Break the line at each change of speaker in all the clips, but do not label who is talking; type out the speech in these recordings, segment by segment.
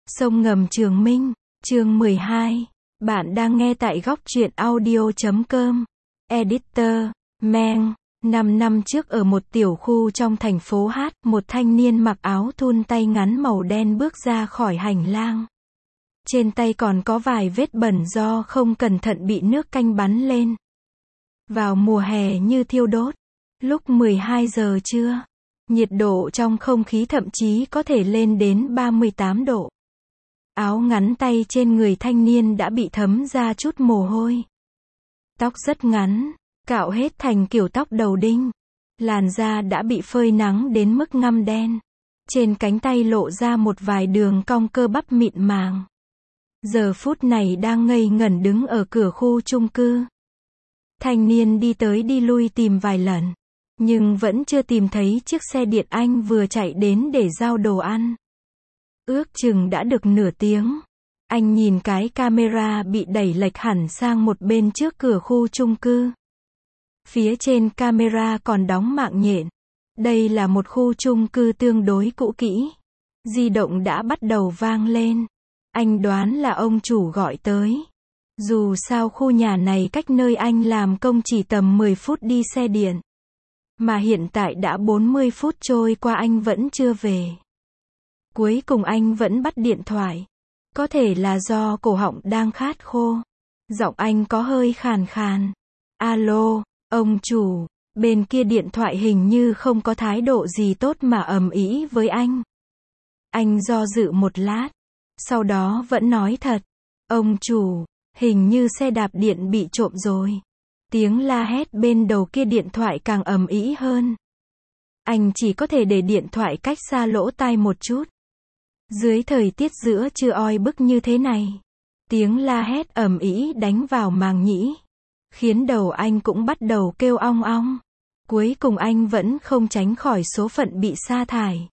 Sông ngầm Trường Minh, chương 12. Bạn đang nghe tại góc truyện audio.com. Editor, Meng. 5 năm trước ở một tiểu khu trong thành phố Hát, một thanh niên mặc áo thun tay ngắn màu đen bước ra khỏi hành lang. Trên tay còn có vài vết bẩn do không cẩn thận bị nước canh bắn lên. Vào mùa hè như thiêu đốt. Lúc 12 giờ trưa, nhiệt độ trong không khí thậm chí có thể lên đến 38 độ. Áo ngắn tay trên người thanh niên đã bị thấm ra chút mồ hôi. Tóc rất ngắn, cạo hết thành kiểu tóc đầu đinh. Làn da đã bị phơi nắng đến mức ngăm đen. Trên cánh tay lộ ra một vài đường cong cơ bắp mịn màng. Giờ phút này đang ngây ngẩn đứng ở cửa khu chung cư. Thanh niên đi tới đi lui tìm vài lần, nhưng vẫn chưa tìm thấy chiếc xe điện anh vừa chạy đến để giao đồ ăn. Ước chừng đã được nửa tiếng. Anh nhìn cái camera bị đẩy lệch hẳn sang một bên trước cửa khu chung cư. Phía trên camera còn đóng mạng nhện. Đây là một khu chung cư tương đối cũ kỹ. Di động đã bắt đầu vang lên. Anh đoán là ông chủ gọi tới. Dù sao khu nhà này cách nơi anh làm công chỉ tầm 10 phút đi xe điện. Mà hiện tại đã 40 phút trôi qua anh vẫn chưa về. Cuối cùng anh vẫn bắt điện thoại. Có thể là do cổ họng đang khát khô. Giọng anh có hơi khàn khàn. Alo, ông chủ. Bên kia điện thoại hình như không có thái độ gì tốt mà ầm ĩ với anh. Anh do dự một lát. Sau đó vẫn nói thật. Ông chủ, hình như xe đạp điện bị trộm rồi. Tiếng la hét bên đầu kia điện thoại càng ầm ĩ hơn. Anh chỉ có thể để điện thoại cách xa lỗ tai một chút. Dưới thời tiết giữa trưa oi bức như thế này, tiếng la hét ầm ĩ đánh vào màng nhĩ, khiến đầu anh cũng bắt đầu kêu ong ong. Cuối cùng anh vẫn không tránh khỏi số phận bị sa thải.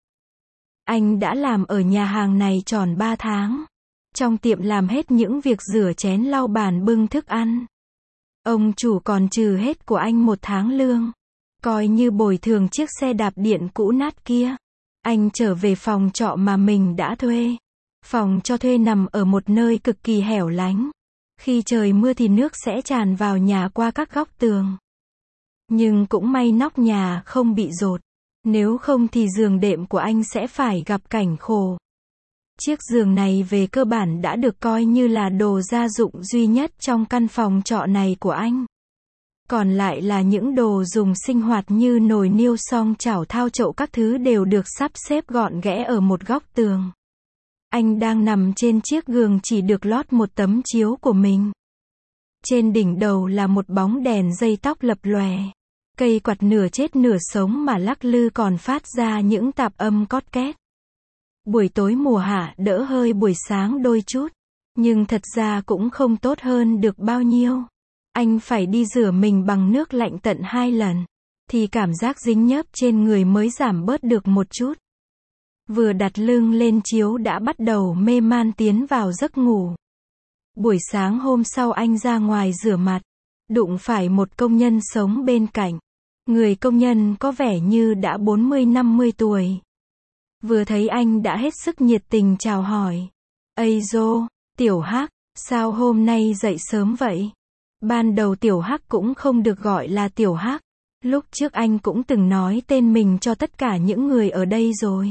Anh đã làm ở nhà hàng này tròn 3 tháng. Trong tiệm làm hết những việc rửa chén lau bàn bưng thức ăn. Ông chủ còn trừ hết của anh 1 tháng lương, coi như bồi thường chiếc xe đạp điện cũ nát kia. Anh trở về phòng trọ mà mình đã thuê. Phòng cho thuê nằm ở một nơi cực kỳ hẻo lánh. Khi trời mưa thì nước sẽ tràn vào nhà qua các góc tường. Nhưng cũng may nóc nhà không bị dột. Nếu không thì giường đệm của anh sẽ phải gặp cảnh khổ. Chiếc giường này về cơ bản đã được coi như là đồ gia dụng duy nhất trong căn phòng trọ này của anh. Còn lại là những đồ dùng sinh hoạt như nồi niêu xoong chảo thao chậu các thứ đều được sắp xếp gọn ghẽ ở một góc tường. Anh đang nằm trên chiếc giường chỉ được lót một tấm chiếu của mình. Trên đỉnh đầu là một bóng đèn dây tóc lập lòe. Cây quạt nửa chết nửa sống mà lắc lư còn phát ra những tạp âm cót két. Buổi tối mùa hạ đỡ hơi buổi sáng đôi chút. Nhưng thật ra cũng không tốt hơn được bao nhiêu. Anh phải đi rửa mình bằng nước lạnh tận 2 lần. Thì cảm giác dính nhớp trên người mới giảm bớt được một chút. Vừa đặt lưng lên chiếu đã bắt đầu mê man tiến vào giấc ngủ. Buổi sáng hôm sau anh ra ngoài rửa mặt. Đụng phải một công nhân sống bên cạnh. Người công nhân có vẻ như đã 40-50 tuổi. Vừa thấy anh đã hết sức nhiệt tình chào hỏi. Ây dô, Tiểu Hắc, sao hôm nay dậy sớm vậy? Ban đầu Tiểu Hắc cũng không được gọi là Tiểu Hắc. Lúc trước anh cũng từng nói tên mình cho tất cả những người ở đây rồi.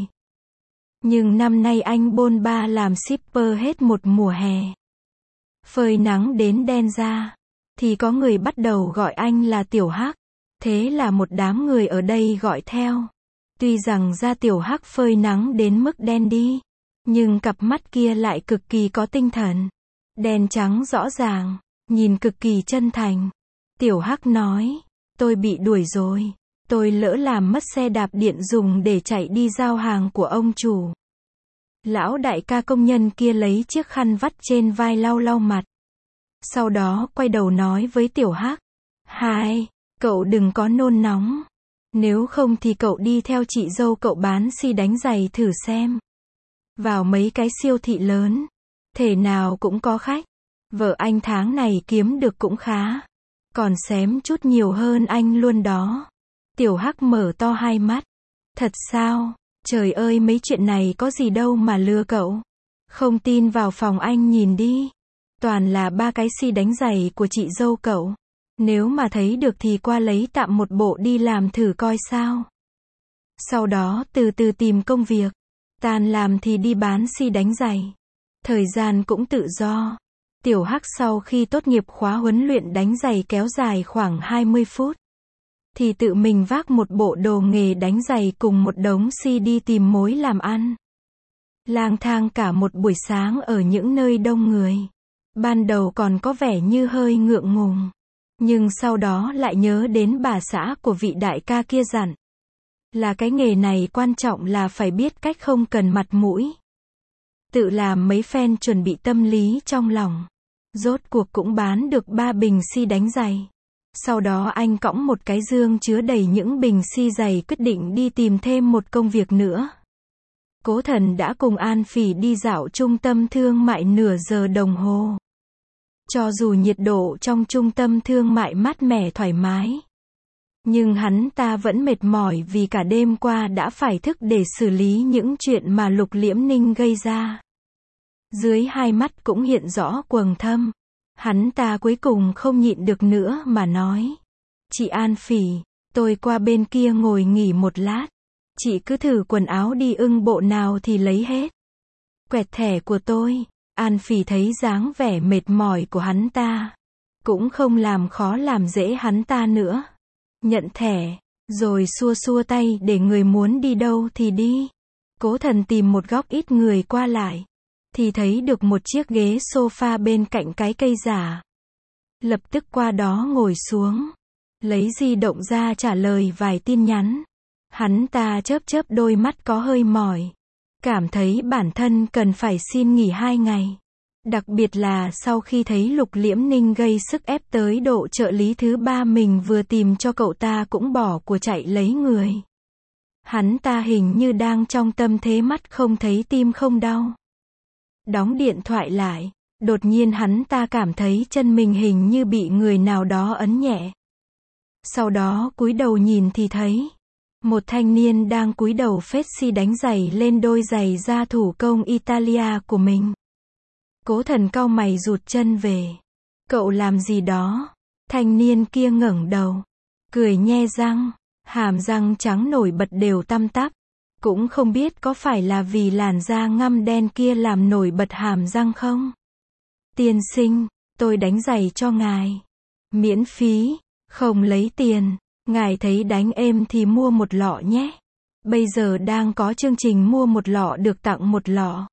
Nhưng năm nay anh bôn ba làm shipper hết một mùa hè. Phơi nắng đến đen da. Thì có người bắt đầu gọi anh là Tiểu Hắc. Thế là một đám người ở đây gọi theo. Tuy rằng da Tiểu Hắc phơi nắng đến mức đen đi. Nhưng cặp mắt kia lại cực kỳ có tinh thần. Đen trắng rõ ràng. Nhìn cực kỳ chân thành. Tiểu Hắc nói. Tôi bị đuổi rồi. Tôi lỡ làm mất xe đạp điện dùng để chạy đi giao hàng của ông chủ. Lão đại ca công nhân kia lấy chiếc khăn vắt trên vai lau lau mặt. Sau đó quay đầu nói với Tiểu Hắc. Hai, cậu đừng có nôn nóng. Nếu không thì cậu đi theo chị dâu cậu bán xi đánh giày thử xem. Vào mấy cái siêu thị lớn. Thể nào cũng có khách. Vợ anh tháng này kiếm được cũng khá. Còn xém chút nhiều hơn anh luôn đó. Tiểu Hắc mở to hai mắt. Thật sao? Trời ơi mấy chuyện này có gì đâu mà lừa cậu. Không tin vào phòng anh nhìn đi. Toàn là ba cái xi đánh giày của chị dâu cậu. Nếu mà thấy được thì qua lấy tạm một bộ đi làm thử coi sao. Sau đó từ từ tìm công việc. Tan làm thì đi bán xi đánh giày. Thời gian cũng tự do. Tiểu Hắc sau khi tốt nghiệp khóa huấn luyện đánh giày kéo dài khoảng 20 phút. Thì tự mình vác một bộ đồ nghề đánh giày cùng một đống xi đi tìm mối làm ăn. Lang thang cả một buổi sáng ở những nơi đông người. Ban đầu còn có vẻ như hơi ngượng ngùng. Nhưng sau đó lại nhớ đến bà xã của vị đại ca kia dặn. Là cái nghề này quan trọng là phải biết cách không cần mặt mũi. Tự làm mấy phen chuẩn bị tâm lý trong lòng. Rốt cuộc cũng bán được 3 bình xi đánh giày. Sau đó anh cõng một cái dương chứa đầy những bình xi giày quyết định đi tìm thêm một công việc nữa. Cố Thần đã cùng An Phỉ đi dạo trung tâm thương mại nửa giờ đồng hồ. Cho dù nhiệt độ trong trung tâm thương mại mát mẻ thoải mái. Nhưng hắn ta vẫn mệt mỏi vì cả đêm qua đã phải thức để xử lý những chuyện mà Lục Liễm Ninh gây ra. Dưới hai mắt cũng hiện rõ quầng thâm. Hắn ta cuối cùng không nhịn được nữa mà nói. Chị An Phỉ, tôi qua bên kia ngồi nghỉ một lát. Chị cứ thử quần áo đi ưng bộ nào thì lấy hết. Quẹt thẻ của tôi. An Phỉ thấy dáng vẻ mệt mỏi của hắn ta. Cũng không làm khó làm dễ hắn ta nữa. Nhận thẻ, rồi xua xua tay để người muốn đi đâu thì đi. Cố Thần tìm một góc ít người qua lại. Thì thấy được một chiếc ghế sofa bên cạnh cái cây giả. Lập tức qua đó ngồi xuống. Lấy di động ra trả lời vài tin nhắn. Hắn ta chớp chớp đôi mắt có hơi mỏi. Cảm thấy bản thân cần phải xin nghỉ 2 ngày. Đặc biệt là sau khi thấy Lục Liễm Ninh gây sức ép tới độ trợ lý thứ 3 mình vừa tìm cho cậu ta cũng bỏ của chạy lấy người. Hắn ta hình như đang trong tâm thế mắt không thấy tim không đau. Đóng điện thoại lại. Đột nhiên hắn ta cảm thấy chân mình hình như bị người nào đó ấn nhẹ. Sau đó cúi đầu nhìn thì thấy. Một thanh niên đang cúi đầu phết xi đánh giày lên đôi giày da thủ công Italia của mình. Cố Thần cau mày rụt chân về. Cậu làm gì đó? Thanh niên kia ngẩng đầu. Cười nhe răng. Hàm răng trắng nổi bật đều tăm tắp. Cũng không biết có phải là vì làn da ngăm đen kia làm nổi bật hàm răng không? Tiên sinh, tôi đánh giày cho ngài. Miễn phí, không lấy tiền. Ngài thấy đánh êm thì mua một lọ nhé. Bây giờ đang có chương trình mua một lọ được tặng một lọ.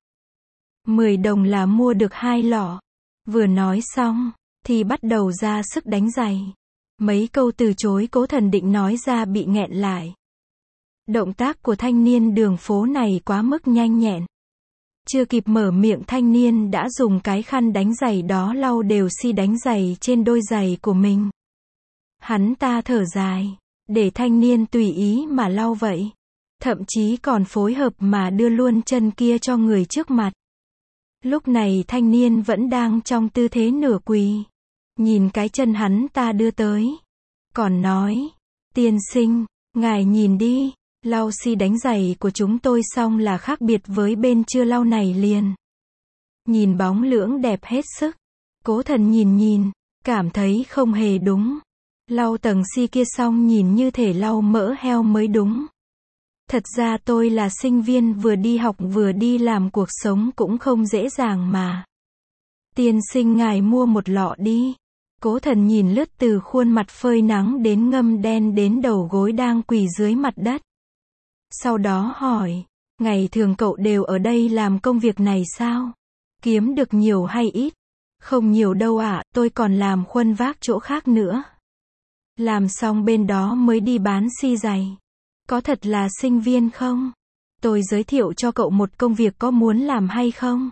10 đồng là mua được 2 lọ. Vừa nói xong, thì bắt đầu ra sức đánh giày. Mấy câu từ chối Cố Thần định nói ra bị nghẹn lại. Động tác của thanh niên đường phố này quá mức nhanh nhẹn. Chưa kịp mở miệng thanh niên đã dùng cái khăn đánh giày đó lau đều xi đánh giày trên đôi giày của mình. Hắn ta thở dài, để thanh niên tùy ý mà lau vậy. Thậm chí còn phối hợp mà đưa luôn chân kia cho người trước mặt. Lúc này thanh niên vẫn đang trong tư thế nửa quỳ. Nhìn cái chân hắn ta đưa tới. Còn nói, tiên sinh, ngài nhìn đi, lau xi đánh giày của chúng tôi xong là khác biệt với bên chưa lau này liền. Nhìn bóng lưỡng đẹp hết sức. Cố Thần nhìn, cảm thấy không hề đúng. Lau tầng xi kia xong nhìn như thể lau mỡ heo mới đúng. Thật ra tôi là sinh viên vừa đi học vừa đi làm, cuộc sống cũng không dễ dàng mà. Tiên sinh ngài mua một lọ đi. Cố Thần nhìn lướt từ khuôn mặt phơi nắng đến ngâm đen đến đầu gối đang quỳ dưới mặt đất. Sau đó hỏi, ngày thường cậu đều ở đây làm công việc này sao? Kiếm được nhiều hay ít? Không nhiều đâu ạ, tôi còn làm khuân vác chỗ khác nữa. Làm xong bên đó mới đi bán xi giày. Có thật là sinh viên không? Tôi giới thiệu cho cậu một công việc, có muốn làm hay không?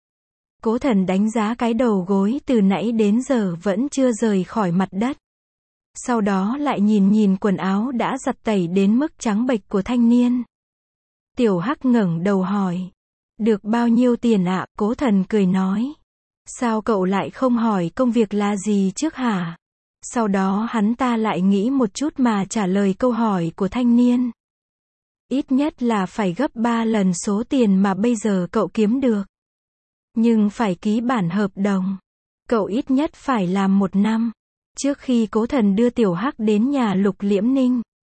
Cố Thần đánh giá cái đầu gối từ nãy đến giờ vẫn chưa rời khỏi mặt đất. Sau đó lại nhìn quần áo đã giặt tẩy đến mức trắng bệch của thanh niên. Tiểu Hắc ngẩng đầu hỏi. Được bao nhiêu tiền ạ? Cố Thần cười nói. Sao cậu lại không hỏi công việc là gì trước hả? Sau đó hắn ta lại nghĩ một chút mà trả lời câu hỏi của thanh niên. Ít nhất là phải gấp 3 lần số tiền mà bây giờ cậu kiếm được. Nhưng phải ký bản hợp đồng. Cậu ít nhất phải làm 1 năm. Trước khi Cố Thần đưa Tiểu Hắc đến nhà Lục Liễm Ninh,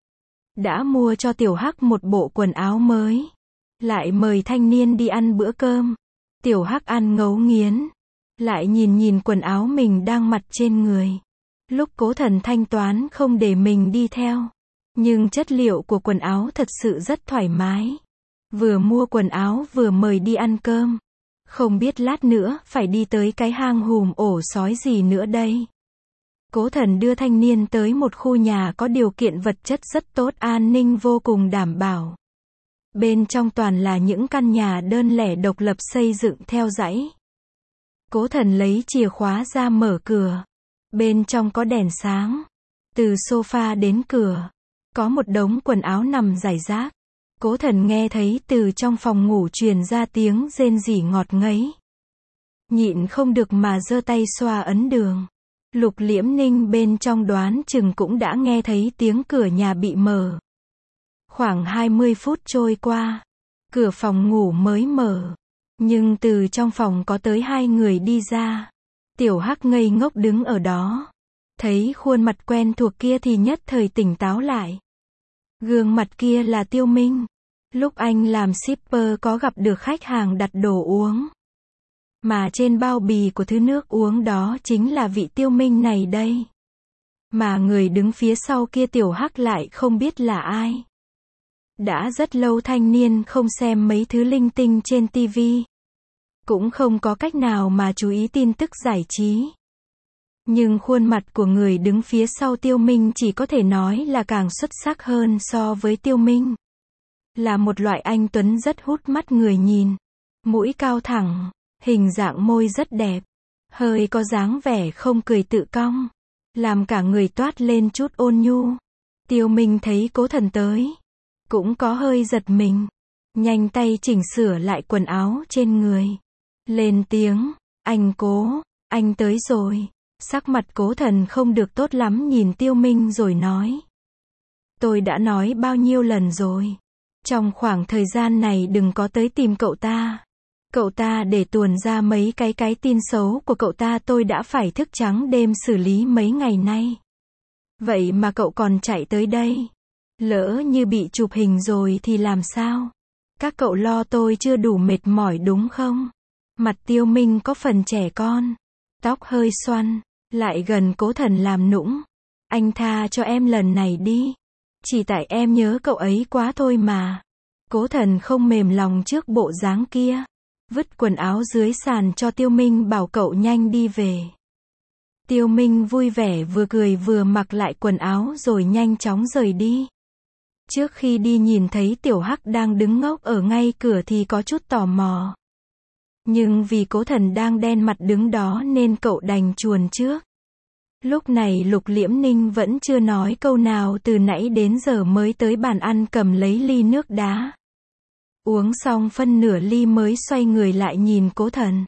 đã mua cho Tiểu Hắc một bộ quần áo mới. Lại mời thanh niên đi ăn bữa cơm. Tiểu Hắc ăn ngấu nghiến. Lại nhìn nhìn quần áo mình đang mặc trên người. Lúc Cố Thần thanh toán không để mình đi theo. Nhưng chất liệu của quần áo thật sự rất thoải mái. Vừa mua quần áo vừa mời đi ăn cơm. Không biết lát nữa phải đi tới cái hang hùm ổ sói gì nữa đây. Cố Thần đưa thanh niên tới một khu nhà có điều kiện vật chất rất tốt, an ninh vô cùng đảm bảo. Bên trong toàn là những căn nhà đơn lẻ độc lập xây dựng theo dãy. Cố Thần lấy chìa khóa ra mở cửa. Bên trong có đèn sáng. Từ sofa đến cửa, có một đống quần áo nằm rải rác. Cố Thần nghe thấy từ trong phòng ngủ truyền ra tiếng rên rỉ ngọt ngấy. Nhịn không được mà giơ tay xoa ấn đường. Lục Liễm Ninh bên trong đoán chừng cũng đã nghe thấy tiếng cửa nhà bị mở. Khoảng 20 phút trôi qua, cửa phòng ngủ mới mở. Nhưng từ trong phòng có tới 2 người đi ra. Tiểu Hắc ngây ngốc đứng ở đó. Thấy khuôn mặt quen thuộc kia thì nhất thời tỉnh táo lại. Gương mặt kia là Tiêu Minh. Lúc anh làm shipper có gặp được khách hàng đặt đồ uống. Mà trên bao bì của thứ nước uống đó chính là vị Tiêu Minh này đây. Mà người đứng phía sau kia Tiểu Hắc lại không biết là ai. Đã rất lâu thanh niên không xem mấy thứ linh tinh trên TV. Cũng không có cách nào mà chú ý tin tức giải trí. Nhưng khuôn mặt của người đứng phía sau Tiêu Minh chỉ có thể nói là càng xuất sắc hơn so với Tiêu Minh. Là một loại anh tuấn rất hút mắt người nhìn. Mũi cao thẳng, hình dạng môi rất đẹp. Hơi có dáng vẻ không cười tự cong. Làm cả người toát lên chút ôn nhu. Tiêu Minh thấy Cố Thần tới. Cũng có hơi giật mình. Nhanh tay chỉnh sửa lại quần áo trên người. Lên tiếng, anh Cố, anh tới rồi. Sắc mặt Cố Thần không được tốt lắm nhìn Tiêu Minh rồi nói. Tôi đã nói bao nhiêu lần rồi. Trong khoảng thời gian này đừng có tới tìm cậu ta. Cậu ta để tuồn ra mấy cái tin xấu của cậu ta tôi đã phải thức trắng đêm xử lý mấy ngày nay. Vậy mà cậu còn chạy tới đây. Lỡ như bị chụp hình rồi thì làm sao? Các cậu lo tôi chưa đủ mệt mỏi đúng không? Mặt Tiêu Minh có phần trẻ con. Tóc hơi xoăn. Lại gần Cố Thần làm nũng. Anh tha cho em lần này đi. Chỉ tại em nhớ cậu ấy quá thôi mà. Cố Thần không mềm lòng trước bộ dáng kia. Vứt quần áo dưới sàn cho Tiêu Minh bảo cậu nhanh đi về. Tiêu Minh vui vẻ vừa cười vừa mặc lại quần áo rồi nhanh chóng rời đi. Trước khi đi nhìn thấy Tiểu Hắc đang đứng ngốc ở ngay cửa thì có chút tò mò. Nhưng vì Cố Thần đang đen mặt đứng đó nên cậu đành chuồn trước. Lúc này Lục Liễm Ninh vẫn chưa nói câu nào từ nãy đến giờ mới tới bàn ăn cầm lấy ly nước đá. Uống xong phân nửa ly mới xoay người lại nhìn Cố Thần.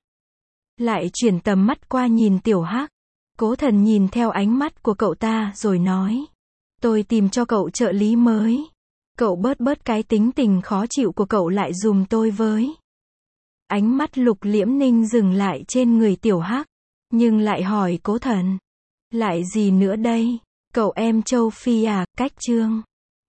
Lại chuyển tầm mắt qua nhìn Tiểu Hắc. Cố Thần nhìn theo ánh mắt của cậu ta rồi nói. Tôi tìm cho cậu trợ lý mới. Cậu bớt cái tính tình khó chịu của cậu lại giùm tôi với. Ánh mắt Lục Liễm Ninh dừng lại trên người Tiểu Hắc. Nhưng lại hỏi Cố Thần. Lại gì nữa đây? Cậu em châu Phi à, cách chương.